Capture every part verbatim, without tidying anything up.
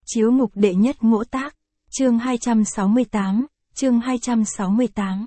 Chiếu ngục đệ nhất ngỗ tác, chương hai trăm sáu mươi tám, chương hai trăm sáu mươi tám.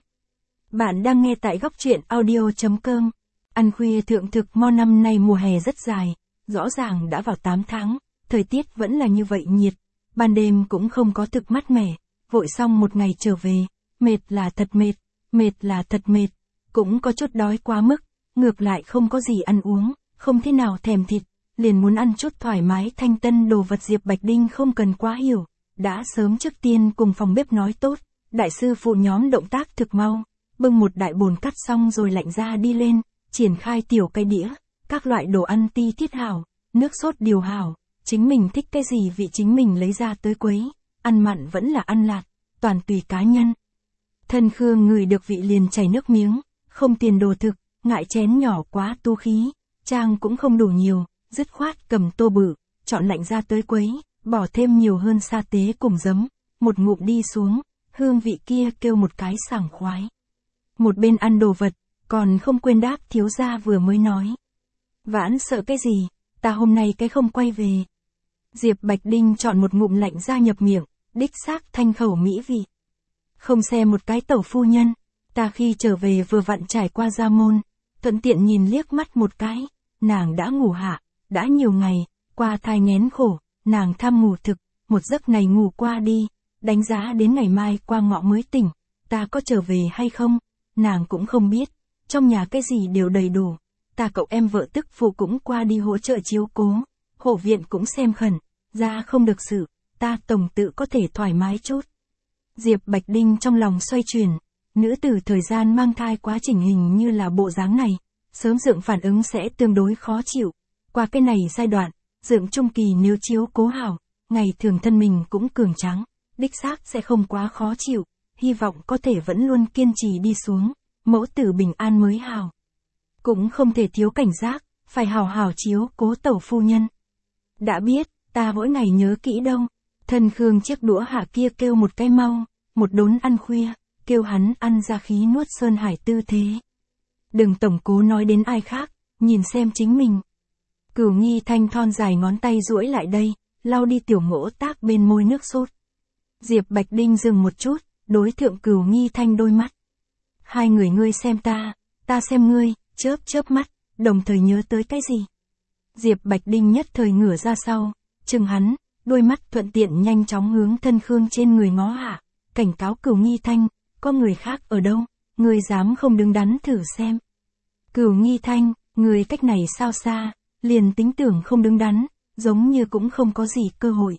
Bạn đang nghe tại góc truyện audio.com. Ăn khuya thượng thực mo năm nay mùa hè rất dài, rõ ràng đã vào tám tháng, thời tiết vẫn là như vậy nhiệt, ban đêm cũng không có thực mát mẻ, vội xong một ngày trở về, mệt là thật mệt, mệt là thật mệt, cũng có chút đói quá mức, ngược lại không có gì ăn uống, không thế nào thèm thịt, liền muốn ăn chút thoải mái thanh tân đồ vật. Diệp Bạch Đinh không cần quá hiểu, đã sớm trước tiên cùng phòng bếp nói tốt, đại sư phụ nhóm động tác thực mau, bưng một đại bồn cắt xong rồi lạnh ra đi lên, triển khai tiểu cái đĩa, các loại đồ ăn ti tiết hảo, nước sốt điều hảo, chính mình thích cái gì vị chính mình lấy ra tới quấy, ăn mặn vẫn là ăn lạt, toàn tùy cá nhân. Thân Khương ngửi được vị liền chảy nước miếng, không tiền đồ thực, ngại chén nhỏ quá tu khí, trang cũng không đủ nhiều, dứt khoát cầm tô bự, chọn lạnh ra tới quấy, bỏ thêm nhiều hơn sa tế cùng giấm, một ngụm đi xuống, hương vị kia kêu một cái sảng khoái. Một bên ăn đồ vật, còn không quên đáp thiếu gia vừa mới nói. Vãn sợ cái gì, ta hôm nay cái không quay về. Diệp Bạch Đinh chọn một ngụm lạnh ra nhập miệng, đích xác thanh khẩu mỹ vị. Không xem một cái tẩu phu nhân, ta khi trở về vừa vặn trải qua gia môn, thuận tiện nhìn liếc mắt một cái, nàng đã ngủ hạ, đã nhiều ngày, qua thai nghén khổ, nàng tham ngủ thực, một giấc này ngủ qua đi, đánh giá đến ngày mai qua ngọ mới tỉnh, ta có trở về hay không, nàng cũng không biết, trong nhà cái gì đều đầy đủ, ta cậu em vợ tức phụ cũng qua đi hỗ trợ chiếu cố, hộ viện cũng xem khẩn, ra không được sự, ta tổng tự có thể thoải mái chút. Diệp Bạch Đinh trong lòng xoay chuyển, nữ tử thời gian mang thai quá chỉnh hình như là bộ dáng này, sớm dượng phản ứng sẽ tương đối khó chịu, qua cái này giai đoạn, dượng trung kỳ nếu chiếu cố hảo, ngày thường thân mình cũng cường tráng, đích xác sẽ không quá khó chịu, hy vọng có thể vẫn luôn kiên trì đi xuống, mẫu tử bình an mới hảo. Cũng không thể thiếu cảnh giác, phải hảo hảo chiếu cố tẩu phu nhân. Đã biết, ta mỗi ngày nhớ kỹ đâu. Thân Khương chiếc đũa hạ kia kêu một cái mau, một đốn ăn khuya, kêu hắn ăn ra khí nuốt sơn hải tư thế. Đừng tổng cố nói đến ai khác, nhìn xem chính mình. Cửu Nghi Thanh thon dài ngón tay duỗi lại đây, lau đi tiểu ngỗ tác bên môi nước sốt. Diệp Bạch Đinh dừng một chút, đối thượng Cửu Nghi Thanh đôi mắt. Hai người ngươi xem ta, ta xem ngươi, chớp chớp mắt, đồng thời nhớ tới cái gì. Diệp Bạch Đinh nhất thời ngửa ra sau, chừng hắn, đôi mắt thuận tiện nhanh chóng hướng Thân Khương trên người ngó hạ, cảnh cáo Cửu Nghi Thanh, có người khác ở đâu, ngươi dám không đứng đắn thử xem. Cửu Nghi Thanh, người cách này sao xa, liền tính tưởng không đứng đắn, giống như cũng không có gì cơ hội.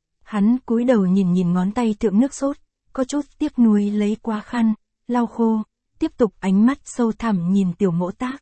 Hắn cúi đầu nhìn nhìn ngón tay thượng nước sốt, có chút tiếc nuối lấy qua khăn, lau khô, tiếp tục ánh mắt sâu thẳm nhìn tiểu ngỗ tác.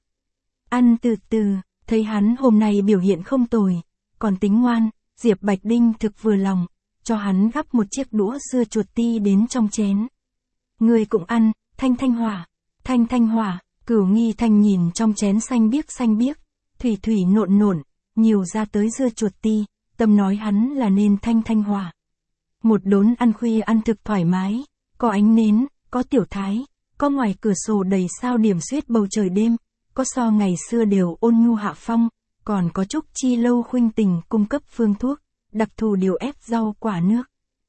Ăn từ từ, thấy hắn hôm nay biểu hiện không tồi, còn tính ngoan, Diệp Bạch Đinh thực vừa lòng, cho hắn gắp một chiếc đũa dưa chuột ti đến trong chén. Người cũng ăn, Thanh Thanh Hỏa, Thanh Thanh Hỏa, Cửu Nghi Thanh nhìn trong chén xanh biếc xanh biếc, thủy thủy nộn nộn, nhiều ra tới dưa chuột ti, tâm nói hắn là nên Thanh Thanh Hỏa. Một đốn ăn khuya ăn thực thoải mái, có ánh nến, có tiểu thái, có ngoài cửa sổ đầy sao điểm xuyết bầu trời đêm, có so ngày xưa đều ôn nhu hạ phong, còn có Trúc Chi Lâu khuynh tình cung cấp phương thuốc, đặc thù điều ép rau quả nước.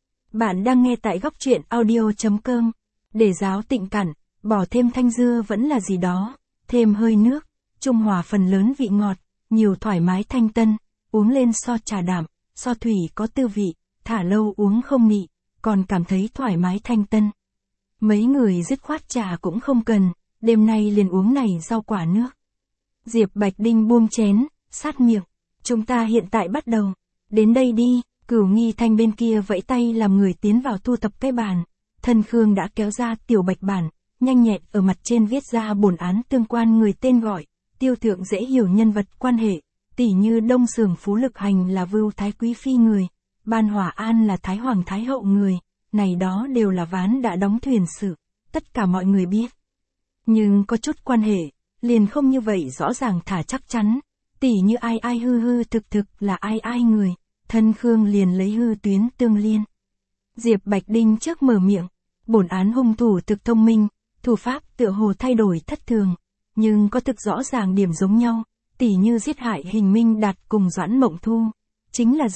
Bạn đang nghe tại góc truyện audio.com, để ráo tịnh cặn, bỏ thêm thanh dưa vẫn là gì đó, thêm hơi nước, trung hòa phần lớn vị ngọt, nhiều thoải mái thanh tân, uống lên so trà đạm, so thủy có tư vị, thả lâu uống không nị, còn cảm thấy thoải mái thanh tân. Mấy người dứt khoát trà cũng không cần, đêm nay liền uống này rau quả nước. Diệp Bạch Đinh buông chén, sát miệng, chúng ta hiện tại bắt đầu, đến đây đi. Cửu Nghi Thanh bên kia vẫy tay làm người tiến vào thu thập cái bàn, Thân Khương đã kéo ra tiểu bạch bản, nhanh nhẹn ở mặt trên viết ra bổn án tương quan người tên gọi, tiêu thượng dễ hiểu nhân vật quan hệ, tỉ như Đông Sường Phú Lực Hành là Vưu Thái Quý Phi người, Ban Hỏa An là Thái Hoàng Thái Hậu người, này đó đều là ván đã đóng thuyền sự, tất cả mọi người biết. Nhưng có chút quan hệ, liền không như vậy rõ ràng thả chắc chắn, tỉ như ai ai hư hư thực thực là ai ai người, Thân Khương liền lấy hư tuyến tương liên. Diệp Bạch Đinh trước mở miệng, bổn án hung thủ thực thông minh, thủ pháp tựa hồ thay đổi thất thường, nhưng có thực rõ ràng điểm giống nhau, tỉ như giết hại Hình Minh Đạt cùng Doãn Mộng Thu, chính là rượu,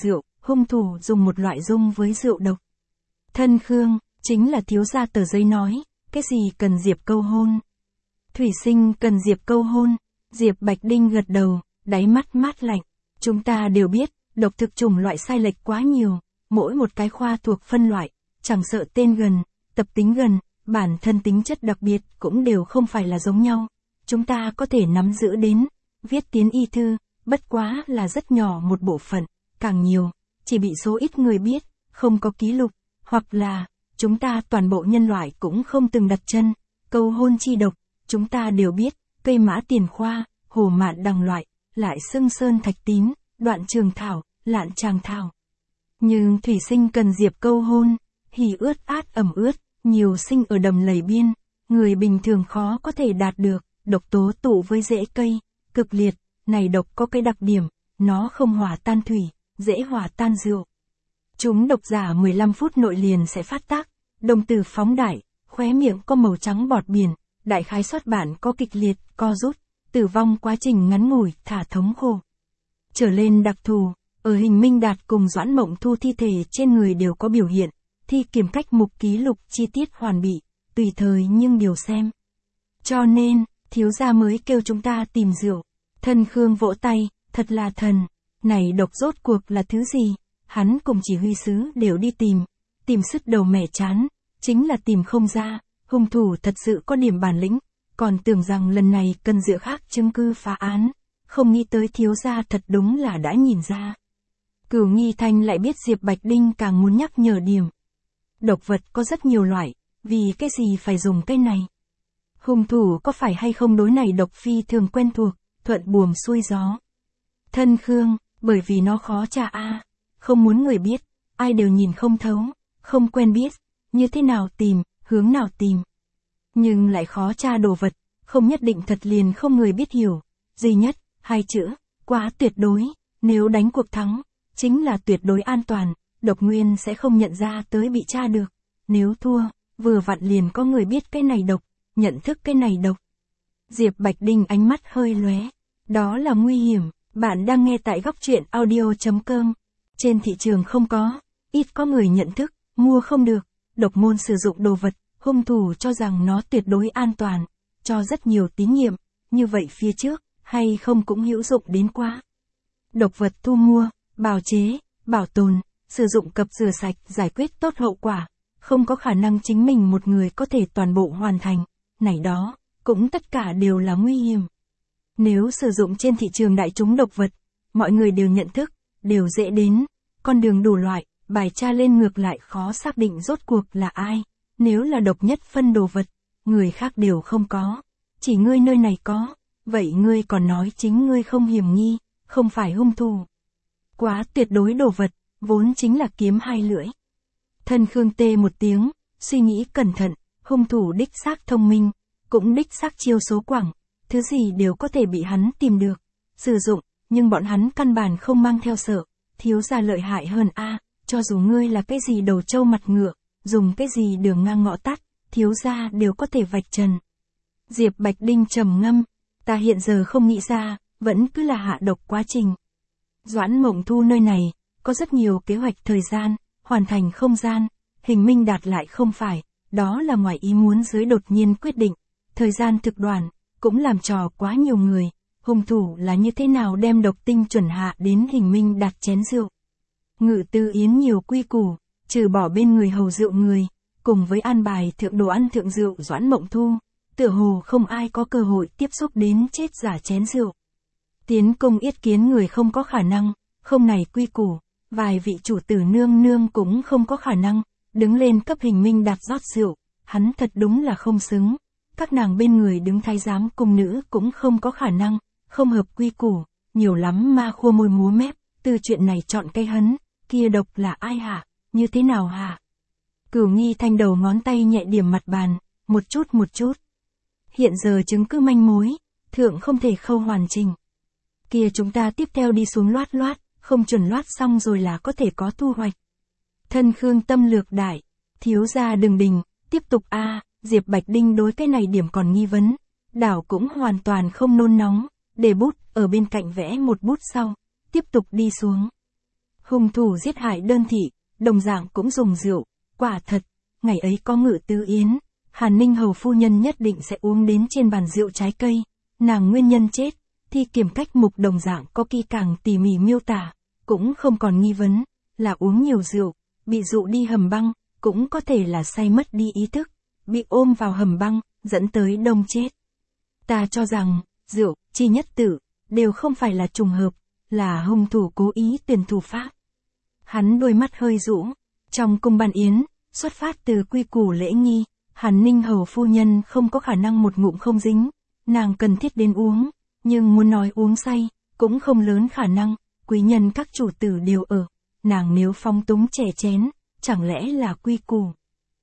hung thủ dùng một loại dung với rượu độc. Thân Khương, chính là thiếu gia tờ giấy nói, cái gì cần Diệp câu hôn. Thủy Sinh cần Diệp câu hôn, Diệp Bạch Đinh gật đầu, đáy mắt mát lạnh. Chúng ta đều biết, độc thực chủng loại sai lệch quá nhiều, mỗi một cái khoa thuộc phân loại, chẳng sợ tên gần, tập tính gần, bản thân tính chất đặc biệt cũng đều không phải là giống nhau. Chúng ta có thể nắm giữ đến, viết tiến y thư, bất quá là rất nhỏ một bộ phận, càng nhiều, chỉ bị số ít người biết, không có ký lục, hoặc là, chúng ta toàn bộ nhân loại cũng không từng đặt chân, câu hôn chi độc, chúng ta đều biết, cây mã tiền khoa, hồ mạn đằng loại, lại xưng sơn thạch tín, đoạn trường thảo, lạn tràng thảo. Nhưng Thủy Sinh cần Diệp câu hôn, hỉ ướt át ẩm ướt, nhiều sinh ở đầm lầy biên, người bình thường khó có thể đạt được, độc tố tụ với rễ cây, cực liệt, này độc có cái đặc điểm, nó không hòa tan thủy, dễ hòa tan rượu. Chúng độc giả mười lăm phút nội liền sẽ phát tác, đồng tử phóng đại, khóe miệng có màu trắng bọt biển, đại khái xuất bản có kịch liệt, co rút, tử vong quá trình ngắn ngủi, thả thống khổ. Trở lên đặc thù, ở Hình Minh Đạt cùng Doãn Mộng Thu thi thể trên người đều có biểu hiện, thi kiểm cách mục ký lục chi tiết hoàn bị, tùy thời nhưng điều xem. Cho nên, thiếu gia mới kêu chúng ta tìm rượu. Thân Khương vỗ tay, thật là thần, này độc rốt cuộc là thứ gì? Hắn cùng chỉ huy sứ đều đi tìm, tìm sứt đầu mẻ chán, chính là tìm không ra, hung thủ thật sự có điểm bản lĩnh, còn tưởng rằng lần này cần dựa khác chứng cứ phá án, không nghĩ tới thiếu gia thật đúng là đã nhìn ra. Cửu Nghi Thanh lại biết Diệp Bạch Đinh càng muốn nhắc nhở điểm. Độc vật có rất nhiều loại, vì cái gì phải dùng cái này? Hung thủ có phải hay không đối này độc phi thường quen thuộc, thuận buồm xuôi gió. Thân Khương, bởi vì nó khó tra a, không muốn người biết, ai đều nhìn không thấu, không quen biết, như thế nào tìm, hướng nào tìm. Nhưng lại khó tra đồ vật, không nhất định thật liền không người biết hiểu, duy nhất, hai chữ, quá tuyệt đối, nếu đánh cuộc thắng, chính là tuyệt đối an toàn, độc nguyên sẽ không nhận ra tới bị tra được, nếu thua, vừa vặn liền có người biết cái này độc, nhận thức cái này độc. Diệp Bạch Đinh ánh mắt hơi lóe, đó là nguy hiểm, bạn đang nghe tại góc truyện audio chấm com. Trên thị trường không có, ít có người nhận thức, mua không được, độc môn sử dụng đồ vật, hung thủ cho rằng nó tuyệt đối an toàn, cho rất nhiều tín nhiệm, như vậy phía trước, hay không cũng hữu dụng đến quá. Độc vật thu mua, bào chế, bảo tồn, sử dụng cập rửa sạch, giải quyết tốt hậu quả, không có khả năng chính mình một người có thể toàn bộ hoàn thành, này đó, cũng tất cả đều là nguy hiểm. Nếu sử dụng trên thị trường đại chúng độc vật, mọi người đều nhận thức, đều dễ đến, con đường đủ loại, bài tra lên ngược lại khó xác định rốt cuộc là ai, nếu là độc nhất phân đồ vật, người khác đều không có, chỉ ngươi nơi này có, vậy ngươi còn nói chính ngươi không hiểm nghi, không phải hung thủ. Quá tuyệt đối đồ vật, vốn chính là kiếm hai lưỡi. Thân Khương tê một tiếng, suy nghĩ cẩn thận, hung thủ đích xác thông minh, cũng đích xác chiêu số quảng, thứ gì đều có thể bị hắn tìm được, sử dụng, nhưng bọn hắn căn bản không mang theo sợ, thiếu gia lợi hại hơn a, cho dù ngươi là cái gì đầu trâu mặt ngựa, dùng cái gì đường ngang ngõ tắt, thiếu gia đều có thể vạch trần. Diệp Bạch Đinh trầm ngâm, ta hiện giờ không nghĩ ra, vẫn cứ là hạ độc quá trình. Doãn Mộng Thu nơi này, có rất nhiều kế hoạch thời gian, hoàn thành không gian, Hình Minh Đạt lại không phải, đó là ngoài ý muốn dưới đột nhiên quyết định, thời gian thực đoàn, cũng làm trò quá nhiều người, hung thủ là như thế nào đem độc tinh chuẩn hạ đến Hình Minh Đạt chén rượu. Ngự Tư Yến nhiều quy củ, trừ bỏ bên người hầu rượu người, cùng với an bài thượng đồ ăn thượng rượu Doãn Mộng Thu, tựa hồ không ai có cơ hội tiếp xúc đến chết giả chén rượu. Tiến công yết kiến người không có khả năng, không này quy củ, vài vị chủ tử nương nương cũng không có khả năng, đứng lên cấp Hình Minh Đạt rót rượu, hắn thật đúng là không xứng. Các nàng bên người đứng thái giám cung nữ cũng không có khả năng, không hợp quy củ, nhiều lắm ma khua môi múa mép, từ chuyện này chọn cây hấn, kia độc là ai hả, như thế nào hả? Cửu Nghi Thanh đầu ngón tay nhẹ điểm mặt bàn, một chút một chút. Hiện giờ chứng cứ manh mối, thượng không thể khâu hoàn chỉnh. Kia chúng ta tiếp theo đi xuống loát loát, không chuẩn loát xong rồi là có thể có thu hoạch. Thân Khương tâm lược đại, thiếu gia đừng đình, tiếp tục a. À, Diệp Bạch Đinh đối cái này điểm còn nghi vấn, đảo cũng hoàn toàn không nôn nóng, để bút ở bên cạnh vẽ một bút sau, tiếp tục đi xuống. Hung thủ giết hại Đơn Thị, đồng dạng cũng dùng rượu, quả thật, ngày ấy có Ngự Tứ Yến, Hàn Ninh hầu phu nhân nhất định sẽ uống đến trên bàn rượu trái cây, nàng nguyên nhân chết, thi kiểm cách mục đồng dạng có kỹ càng tỉ mỉ miêu tả, cũng không còn nghi vấn, là uống nhiều rượu, bị dụ đi hầm băng, cũng có thể là say mất đi ý thức, bị ôm vào hầm băng, dẫn tới đông chết. Ta cho rằng, rượu, chi nhất tử, đều không phải là trùng hợp, là hung thủ cố ý tuyển thủ pháp. Hắn đôi mắt hơi rũ, trong cung ban yến, xuất phát từ quy củ lễ nghi, Hàn Ninh hầu phu nhân không có khả năng một ngụm không dính, nàng cần thiết đến uống, nhưng muốn nói uống say, cũng không lớn khả năng, quý nhân các chủ tử đều ở, nàng nếu phong túng chè chén, chẳng lẽ là quy củ.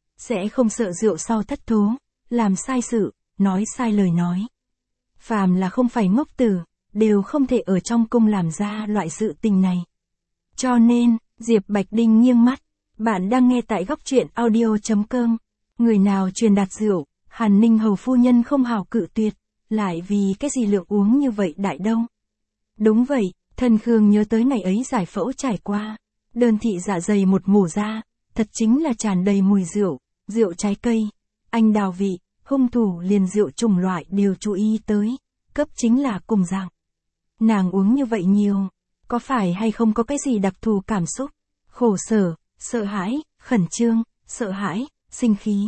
Sẽ không sợ rượu sau thất thố, làm sai sự, nói sai lời nói. Phàm là không phải ngốc tử, đều không thể ở trong cung làm ra loại sự tình này. Cho nên, Diệp Bạch Đinh nghiêng mắt, bạn đang nghe tại góc truyện audio.com. Người nào truyền đạt rượu, Hàn Ninh hầu phu nhân không hào cự tuyệt, lại vì cái gì lượng uống như vậy đại đâu. Đúng vậy, thần Khương nhớ tới ngày ấy giải phẫu trải qua, Đơn Thị dạ dày một mổ ra, thật chính là tràn đầy mùi rượu, rượu trái cây, anh đào vị, hung thủ liền rượu chủng loại đều chú ý tới, cấp chính là cùng dạng. Nàng uống như vậy nhiều, có phải hay không có cái gì đặc thù cảm xúc, khổ sở, sợ hãi, khẩn trương, sợ hãi, sinh khí.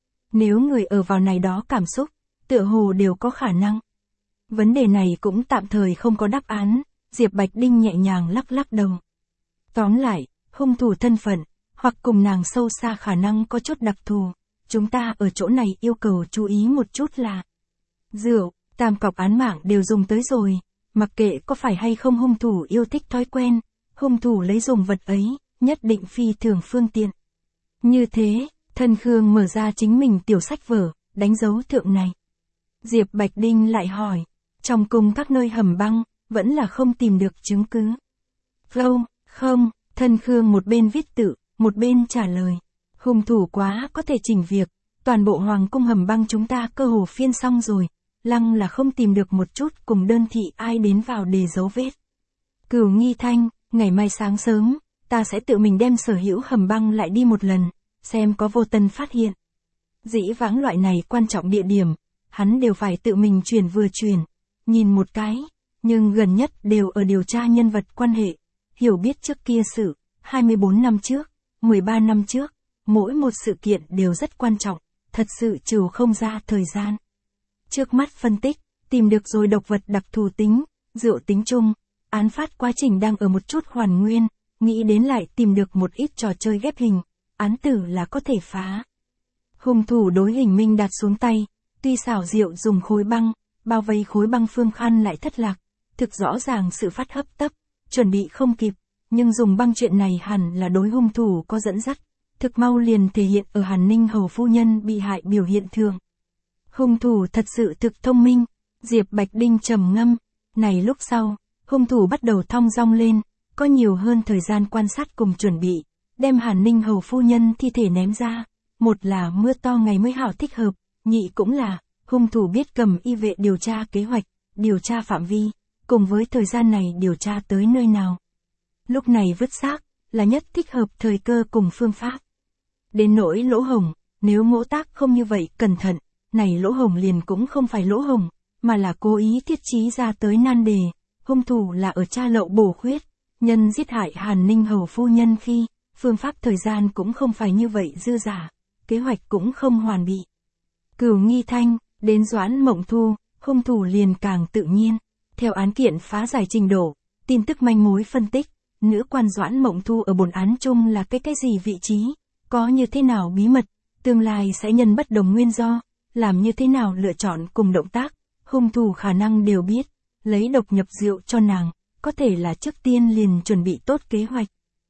Nếu người ở vào này đó cảm xúc, tựa hồ đều có khả năng. Vấn đề này cũng tạm thời không có đáp án, Diệp Bạch Đinh nhẹ nhàng lắc lắc đầu. Tóm lại, hung thủ thân phận, hoặc cùng nàng sâu xa khả năng có chút đặc thù, chúng ta ở chỗ này yêu cầu chú ý một chút là rượu, tam cọc án mạng đều dùng tới rồi, mặc kệ có phải hay không hung thủ yêu thích thói quen, hung thủ lấy dùng vật ấy, nhất định phi thường phương tiện. Như thế, Thần Khương mở ra chính mình tiểu sách vở, đánh dấu thượng này. Diệp Bạch Đinh lại hỏi, trong cung các nơi hầm băng, vẫn là không tìm được chứng cứ. Không, không, Thần Khương một bên viết tự, một bên trả lời. Hung thủ quá có thể chỉnh việc, toàn bộ hoàng cung hầm băng chúng ta cơ hồ phiên xong rồi, lăng là không tìm được một chút cùng Đơn Thị ai đến vào để dấu vết. Cửu Nghi Thanh, ngày mai sáng sớm, ta sẽ tự mình đem sở hữu hầm băng lại đi một lần, xem có vô tân phát hiện. Dĩ vãng loại này quan trọng địa điểm, hắn đều phải tự mình chuyển vừa chuyển, nhìn một cái, nhưng gần nhất đều ở điều tra nhân vật quan hệ, hiểu biết trước kia sự, hai mươi bốn năm trước, mười ba năm trước, mỗi một sự kiện đều rất quan trọng, thật sự trừ không ra thời gian. Trước mắt phân tích, tìm được rồi độc vật đặc thù tính, rượu tính chung, án phát quá trình đang ở một chút hoàn nguyên, nghĩ đến lại tìm được một ít trò chơi ghép hình, án tử là có thể phá. Hung thủ đối hình minh đạt xuống tay, tuy xảo diệu dùng khối băng, bao vây khối băng phương khăn lại thất lạc, thực rõ ràng sự phát hấp tấp, chuẩn bị không kịp, nhưng dùng băng chuyện này hẳn là đối hung thủ có dẫn dắt, thực mau liền thể hiện ở Hàn Ninh hầu phu nhân bị hại biểu hiện thường. Hung thủ thật sự thực thông minh, Diệp Bạch Đinh trầm ngâm, này lúc sau, hung thủ bắt đầu thong dong lên, có nhiều hơn thời gian quan sát cùng chuẩn bị, đem Hàn Ninh hầu phu nhân thi thể ném ra, một là mưa to ngày mới hảo thích hợp, nhị cũng là, hung thủ biết cầm y vệ điều tra kế hoạch, điều tra phạm vi, cùng với thời gian này điều tra tới nơi nào. Lúc này vứt xác, là nhất thích hợp thời cơ cùng phương pháp. Đến nỗi lỗ hổng, nếu ngỗ tác không như vậy cẩn thận, này lỗ hổng liền cũng không phải lỗ hổng, mà là cố ý thiết trí ra tới nan đề, hung thủ là ở tra lậu bổ khuyết, nhân giết hại Hàn Ninh hầu phu nhân khi, phương pháp thời gian cũng không phải như vậy dư giả, kế hoạch cũng không hoàn bị. Cửu Nghi Thanh, đến Doãn Mộng Thu, hung thủ liền càng tự nhiên, theo án kiện phá giải trình độ, tin tức manh mối phân tích, nữ quan Doãn Mộng Thu ở bổn án chung là cái cái gì vị trí, có như thế nào bí mật, tương lai sẽ nhân bất đồng nguyên do, làm như thế nào lựa chọn cùng động tác, hung thủ khả năng đều biết, lấy độc nhập rượu cho nàng, có thể là trước tiên liền chuẩn bị tốt kế hoạch.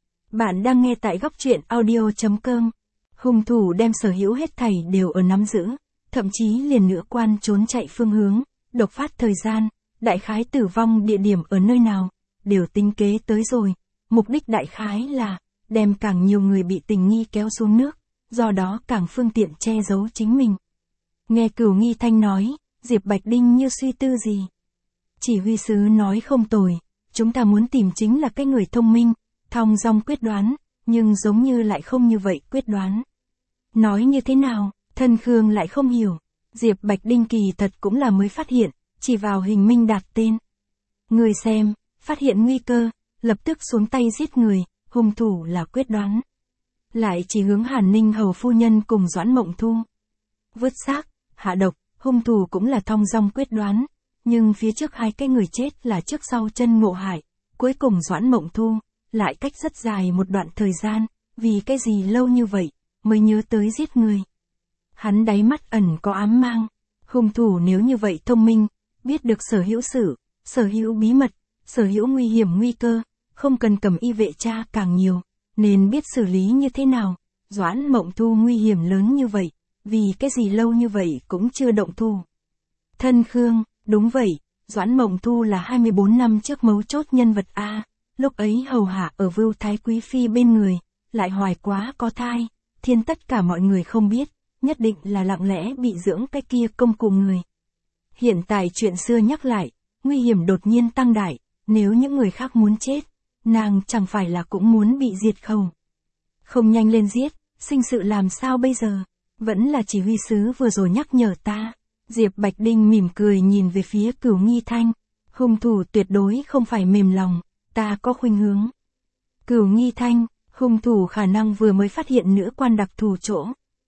Bạn đang nghe tại góc truyện audio.com. Hung thủ đem sở hữu hết thảy đều ở nắm giữ, thậm chí liền nữ quan trốn chạy phương hướng, độc phát thời gian, đại khái tử vong địa điểm ở nơi nào, đều tính kế tới rồi. Mục đích đại khái là, đem càng nhiều người bị tình nghi kéo xuống nước, do đó càng phương tiện che giấu chính mình. Nghe Cửu Nghi Thanh nói, Diệp Bạch Đinh như suy tư gì. Chỉ huy sứ nói không tồi, chúng ta muốn tìm chính là cái người thông minh, thong dong quyết đoán, nhưng giống như lại không như vậy quyết đoán. Nói như thế nào, Thân Khương lại không hiểu. Diệp Bạch Đinh kỳ thật cũng là mới phát hiện, chỉ vào Hình Minh Đạt tên. Người xem, phát hiện nguy cơ, lập tức xuống tay giết người, hung thủ là quyết đoán. Lại chỉ hướng Hàn Ninh hầu phu nhân cùng Doãn Mộng Thu. Vứt xác, hạ độc, hung thủ cũng là thong dong quyết đoán, nhưng phía trước hai cái người chết là trước sau chân ngộ hại, cuối cùng Doãn Mộng Thu, lại cách rất dài một đoạn thời gian, vì cái gì lâu như vậy, mới nhớ tới giết người. Hắn đáy mắt ẩn có ám mang, hung thủ nếu như vậy thông minh, biết được sở hữu sự, sở hữu bí mật, sở hữu nguy hiểm nguy cơ, không cần cầm y vệ tra càng nhiều, nên biết xử lý như thế nào. Doãn Mộng Thu nguy hiểm lớn như vậy, vì cái gì lâu như vậy cũng chưa động thủ. Thân Khương, đúng vậy, Doãn Mộng Thu là hai mươi bốn năm trước mấu chốt nhân vật A, lúc ấy hầu hạ ở Vưu Thái Quý Phi bên người, lại hoài quá có thai, thiên tất cả mọi người không biết, nhất định là lặng lẽ bị dưỡng cái kia công cụ người. Hiện tại chuyện xưa nhắc lại, nguy hiểm đột nhiên tăng đại, nếu những người khác muốn chết, nàng chẳng phải là cũng muốn bị diệt khẩu. Không nhanh lên giết, sinh sự làm sao bây giờ, vẫn là chỉ huy sứ vừa rồi nhắc nhở ta. Diệp Bạch Đinh mỉm cười nhìn về phía Cửu Nghi Thanh, hung thủ tuyệt đối không phải mềm lòng, ta có khuynh hướng. Cửu Nghi Thanh, hung thủ khả năng vừa mới phát hiện nữ quan đặc thù chỗ.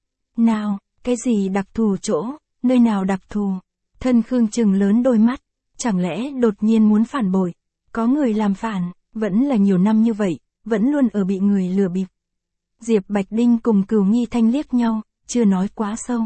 Nào, cái gì đặc thù chỗ, nơi nào đặc thù? Thân Khương trừng lớn đôi mắt, chẳng lẽ đột nhiên muốn phản bội, có người làm phản, vẫn là nhiều năm như vậy, vẫn luôn ở bị người lừa bịp. Diệp Bạch Đinh cùng Cửu Nghi Thanh liếc nhau, chưa nói quá sâu.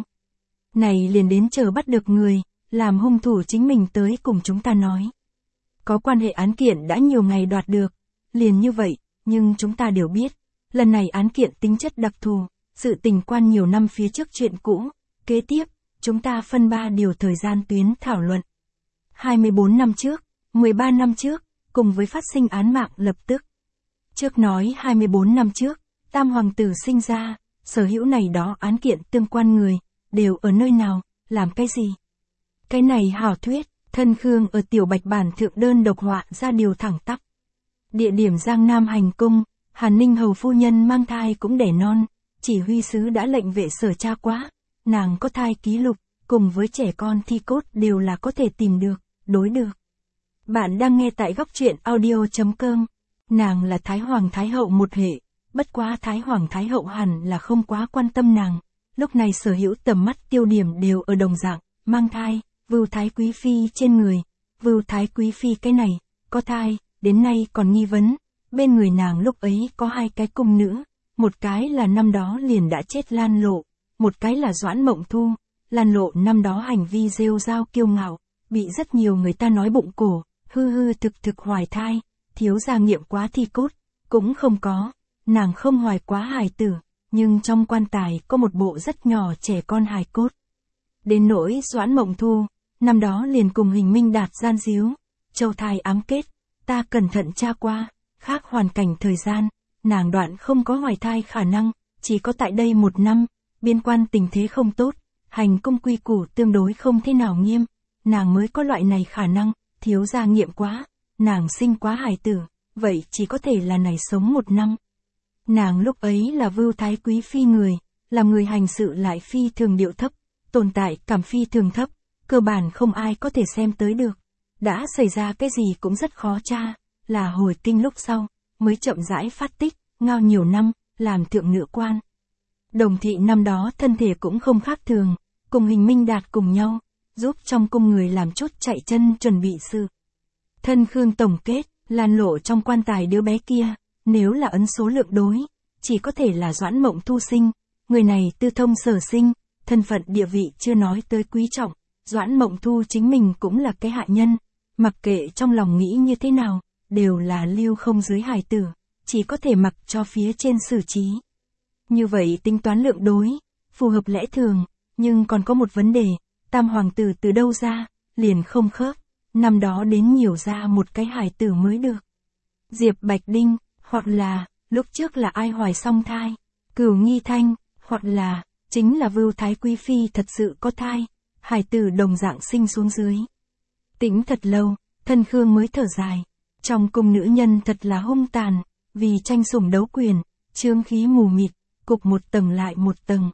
Này liền đến chờ bắt được người, làm hung thủ chính mình tới cùng chúng ta nói. Có quan hệ án kiện đã nhiều ngày đoạt được, liền như vậy, nhưng chúng ta đều biết, lần này án kiện tính chất đặc thù, sự tình quan nhiều năm phía trước chuyện cũ, kế tiếp, chúng ta phân ba điều thời gian tuyến thảo luận. hai mươi bốn năm trước, mười ba năm trước, cùng với phát sinh án mạng lập tức. Trước nói hai mươi bốn năm trước, Tam Hoàng tử sinh ra, sở hữu này đó án kiện tương quan người, đều ở nơi nào, làm cái gì? Cái này hảo thuyết, Thân Khương ở Tiểu Bạch bản thượng đơn độc họa ra điều thẳng tắp. Địa điểm Giang Nam hành cung, Hàn Ninh hầu phu nhân mang thai cũng đẻ non, chỉ huy sứ đã lệnh vệ sở tra quá, nàng có thai ký lục, cùng với trẻ con thi cốt đều là có thể tìm được, đối được. Bạn đang nghe tại góc truyện audio chấm com, nàng là Thái Hoàng Thái Hậu một hệ, bất quá Thái Hoàng Thái Hậu hẳn là không quá quan tâm nàng. Lúc này sở hữu tầm mắt tiêu điểm đều ở đồng dạng, mang thai, Vưu Thái Quý Phi trên người, Vưu Thái Quý Phi cái này, có thai, đến nay còn nghi vấn, bên người nàng lúc ấy có hai cái cung nữ, một cái là năm đó liền đã chết Lan Lộ, một cái là Doãn Mộng Thu, Lan Lộ năm đó hành vi rêu rao kiêu ngạo, bị rất nhiều người ta nói bụng cổ, hư hư thực thực hoài thai, thiếu gia nghiệm quá thi cốt, cũng không có, nàng không hoài quá hài tử. Nhưng trong quan tài có một bộ rất nhỏ trẻ con hài cốt. Đến nỗi Doãn Mộng Thu, năm đó liền cùng Hình Minh Đạt gian díu, châu thai ám kết, ta cẩn thận tra qua, khác hoàn cảnh thời gian, nàng đoạn không có hoài thai khả năng, chỉ có tại đây một năm, biên quan tình thế không tốt, hành cung quy củ tương đối không thế nào nghiêm, nàng mới có loại này khả năng, thiếu gia nghiệm quá, nàng sinh quá hài tử, vậy chỉ có thể là này sống một năm. Nàng lúc ấy là Vưu Thái Quý Phi người, làm người hành sự lại phi thường điệu thấp, tồn tại cảm phi thường thấp, cơ bản không ai có thể xem tới được. Đã xảy ra cái gì cũng rất khó tra, là hồi kinh lúc sau, mới chậm rãi phát tích, ngao nhiều năm, làm thượng nữ quan. Đồng thị năm đó thân thể cũng không khác thường, cùng Hình Minh Đạt cùng nhau, giúp trong cung người làm chút chạy chân chuẩn bị sự. Thân Khương tổng kết, Lan Lộ trong quan tài đứa bé kia. Nếu là ấn số lượng đối, chỉ có thể là Doãn Mộng Thu sinh, người này tư thông sở sinh, thân phận địa vị chưa nói tới quý trọng, Doãn Mộng Thu chính mình cũng là cái hạ nhân, mặc kệ trong lòng nghĩ như thế nào, đều là lưu không dưới hài tử, chỉ có thể mặc cho phía trên xử trí. Như vậy tính toán lượng đối, phù hợp lẽ thường, nhưng còn có một vấn đề, Tam Hoàng tử từ đâu ra, liền không khớp, năm đó đến nhiều ra một cái hài tử mới được. Diệp Bạch Đinh, hoặc là, lúc trước là ai hoài song thai, Cửu Nghi Thanh, hoặc là, chính là Vưu Thái Quý Phi thật sự có thai, hài tử đồng dạng sinh xuống dưới. Tĩnh thật lâu, Thân Khương mới thở dài, trong cung nữ nhân thật là hung tàn, Vì tranh sủng đấu quyền, trương khí mù mịt, cục một tầng lại một tầng.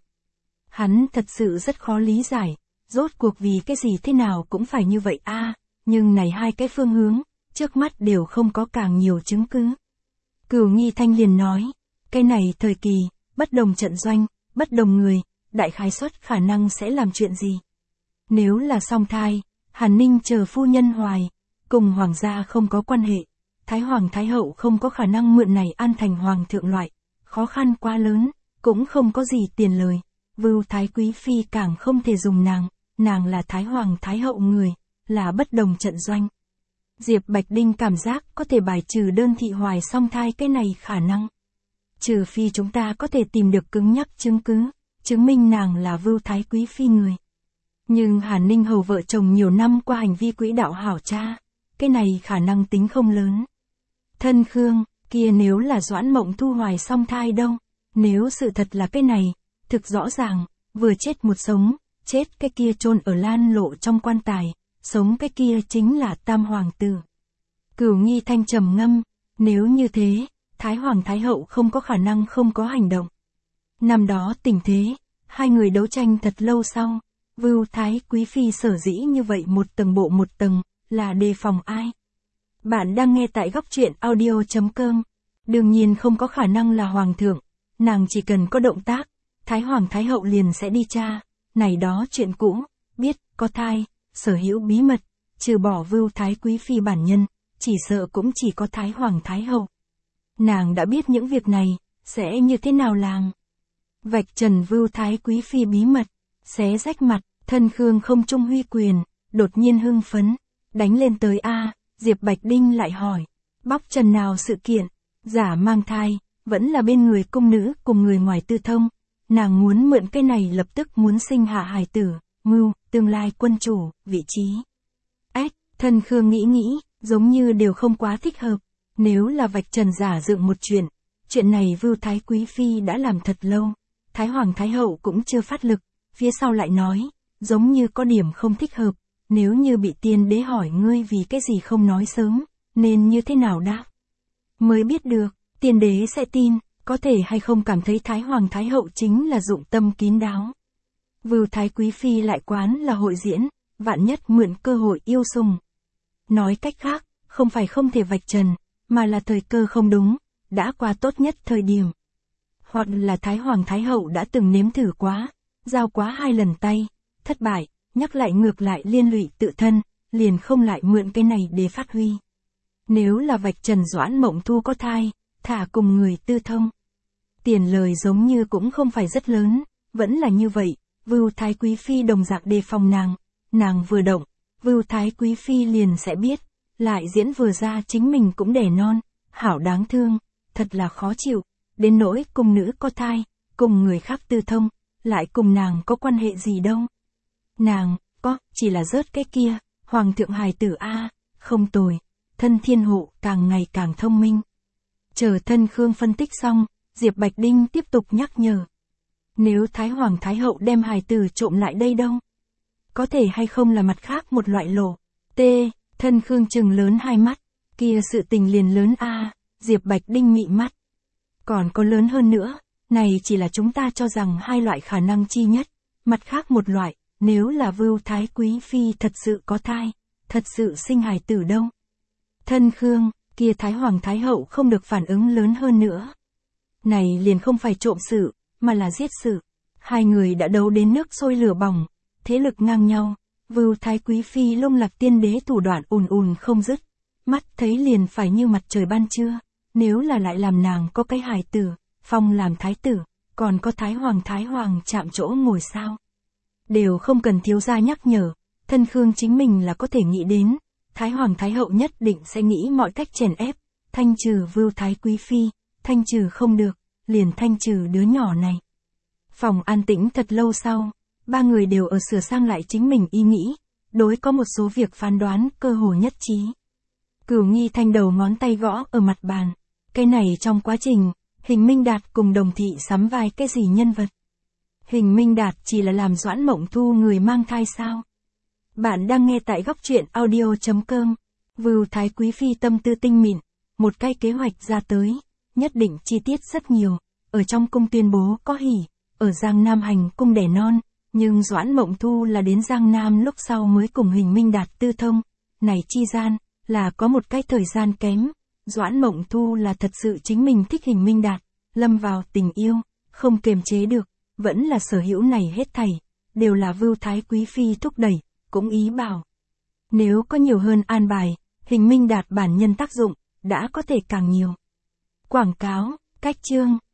Hắn thật sự rất khó lý giải, rốt cuộc vì cái gì thế nào cũng phải như vậy a, nhưng này hai cái phương hướng, trước mắt đều không có càng nhiều chứng cứ. Cửu Nghi Thanh liền nói, cái này thời kỳ, bất đồng trận doanh, bất đồng người, đại khái suất khả năng sẽ làm chuyện gì. Nếu là song thai, Hàn Ninh chờ phu nhân hoài, cùng hoàng gia không có quan hệ, Thái Hoàng Thái Hậu không có khả năng mượn này an thành hoàng thượng loại, khó khăn quá lớn, cũng không có gì tiền lời, Vưu Thái Quý Phi càng không thể dùng nàng, nàng là Thái Hoàng Thái Hậu người, là bất đồng trận doanh. Diệp Bạch Đinh cảm giác có thể bài trừ đơn thị hoài song thai cái này khả năng. Trừ phi chúng ta có thể tìm được cứng nhắc chứng cứ, chứng minh nàng là Vưu Thái Quý Phi người. Nhưng Hàn Ninh hầu vợ chồng nhiều năm qua hành vi quỹ đạo hảo cha, cái này khả năng tính không lớn. Thân Khương, kia nếu là Doãn Mộng Thu hoài song thai đâu, nếu sự thật là cái này, thực rõ ràng, vừa chết một sống, chết cái kia chôn ở lan lộ trong quan tài, sống cái kia chính là Tam Hoàng tử. Cửu Nghi Thanh trầm ngâm, nếu như thế, Thái Hoàng Thái Hậu không có khả năng không có hành động. Năm đó tình thế, hai người đấu tranh thật lâu sau, Vưu Thái Quý Phi sở dĩ như vậy một tầng bộ một tầng, là đề phòng ai? Bạn đang nghe tại góc truyện audio chấm com. Đương nhiên không có khả năng là Hoàng thượng, nàng chỉ cần có động tác, Thái Hoàng Thái Hậu liền sẽ đi tra, này đó chuyện cũ, biết, có thai, sở hữu bí mật, trừ bỏ Vưu Thái Quý Phi bản nhân, chỉ sợ cũng chỉ có Thái Hoàng Thái Hậu. Nàng đã biết những việc này, sẽ như thế nào làm? Vạch trần Vưu Thái Quý Phi bí mật, xé rách mặt, Thân Khương không trung huy quyền, đột nhiên hưng phấn, đánh lên tới A, Diệp Bạch Đinh lại hỏi, bóc trần nào sự kiện, giả mang thai, vẫn là bên người cung nữ cùng người ngoài tư thông, nàng muốn mượn cái này lập tức muốn sinh hạ hài tử, mưu, tương lai quân chủ, vị trí. Ếch, Thân Khương nghĩ nghĩ, giống như đều không quá thích hợp, nếu là vạch trần giả dựng một chuyện, chuyện này Vưu Thái Quý Phi đã làm thật lâu, Thái Hoàng Thái Hậu cũng chưa phát lực, phía sau lại nói, giống như có điểm không thích hợp, nếu như bị tiên đế hỏi ngươi vì cái gì không nói sớm, nên như thế nào đáp? Mới biết được, tiên đế sẽ tin, có thể hay không cảm thấy Thái Hoàng Thái Hậu chính là dụng tâm kín đáo. Vưu Thái Quý Phi lại quán là hội diễn, vạn nhất mượn cơ hội yêu sùng. Nói cách khác, không phải không thể vạch trần, mà là thời cơ không đúng, đã qua tốt nhất thời điểm. Hoặc là Thái Hoàng Thái Hậu đã từng nếm thử quá, giao quá hai lần tay, thất bại, nhắc lại ngược lại liên lụy tự thân, liền không lại mượn cái này để phát huy. Nếu là vạch trần Doãn Mộng Thu có thai, thả cùng người tư thông. Tiền lời giống như cũng không phải rất lớn, vẫn là như vậy, Vưu Thái Quý Phi đồng dạng đề phòng nàng, nàng vừa động, Vưu Thái Quý Phi liền sẽ biết, lại diễn vừa ra chính mình cũng đẻ non, hảo đáng thương, thật là khó chịu, đến nỗi cùng nữ có thai, cùng người khác tư thông, lại cùng nàng có quan hệ gì đâu. Nàng, có, chỉ là rớt cái kia, Hoàng thượng hài tử A, không tồi, Thân Thiên Hộ càng ngày càng thông minh. Chờ Thân Khương phân tích xong, Diệp Bạch Đinh tiếp tục nhắc nhở. Nếu Thái Hoàng Thái Hậu đem hài tử trộm lại đây đâu? Có thể hay không là mặt khác một loại lộ. T, Thân Khương trừng lớn hai mắt, kia sự tình liền lớn A, Diệp Bạch Đinh mị mắt. Còn có lớn hơn nữa, này chỉ là chúng ta cho rằng hai loại khả năng chi nhất, mặt khác một loại, nếu là Vưu Thái Quý Phi thật sự có thai, thật sự sinh hài tử đâu. Thân Khương, kia Thái Hoàng Thái Hậu không được phản ứng lớn hơn nữa. Này liền không phải trộm sự, mà là giết sự. Hai người đã đấu đến nước sôi lửa bỏng, thế lực ngang nhau, Vưu Thái Quý Phi lung lạc tiên đế thủ đoạn ùn ùn không dứt, mắt thấy liền phải như mặt trời ban trưa, nếu là lại làm nàng có cái hài tử, phong làm thái tử, còn có Thái Hoàng Thái Hoàng chạm chỗ ngồi sao. Đều không cần thiếu gia nhắc nhở, Thân Khương chính mình là có thể nghĩ đến, Thái Hoàng Thái Hậu nhất định sẽ nghĩ mọi cách chèn ép, thanh trừ Vưu Thái Quý Phi, thanh trừ không được, liền thanh trừ đứa nhỏ này. Phòng an tĩnh thật lâu sau, ba người đều ở sửa sang lại chính mình ý nghĩ, đối có một số việc phán đoán cơ hồ nhất trí. Cửu Nghi Thanh đầu ngón tay gõ ở mặt bàn, cái này trong quá trình, Hình Minh Đạt cùng Đồng Thị sắm vai cái gì nhân vật? Hình Minh Đạt chỉ là làm Doãn Mộng Thu người mang thai sao? Bạn đang nghe tại góc truyện audio chấm com. Vưu Thái Quý Phi tâm tư tinh mịn, một cái kế hoạch ra tới, nhất định chi tiết rất nhiều. Ở trong cung tuyên bố có hỉ, ở Giang Nam hành cung đẻ non, nhưng Doãn Mộng Thu là đến Giang Nam lúc sau mới cùng Huỳnh Minh Đạt tư thông. Này chi gian, là có một cái thời gian kém. Doãn Mộng Thu là thật sự chính mình thích Huỳnh Minh Đạt, lâm vào tình yêu, không kiềm chế được, vẫn là sở hữu này hết thảy, đều là Vưu Thái Quý Phi thúc đẩy, cũng ý bảo. Nếu có nhiều hơn an bài, Huỳnh Minh Đạt bản nhân tác dụng, đã có thể càng nhiều. Quảng cáo, cách chương.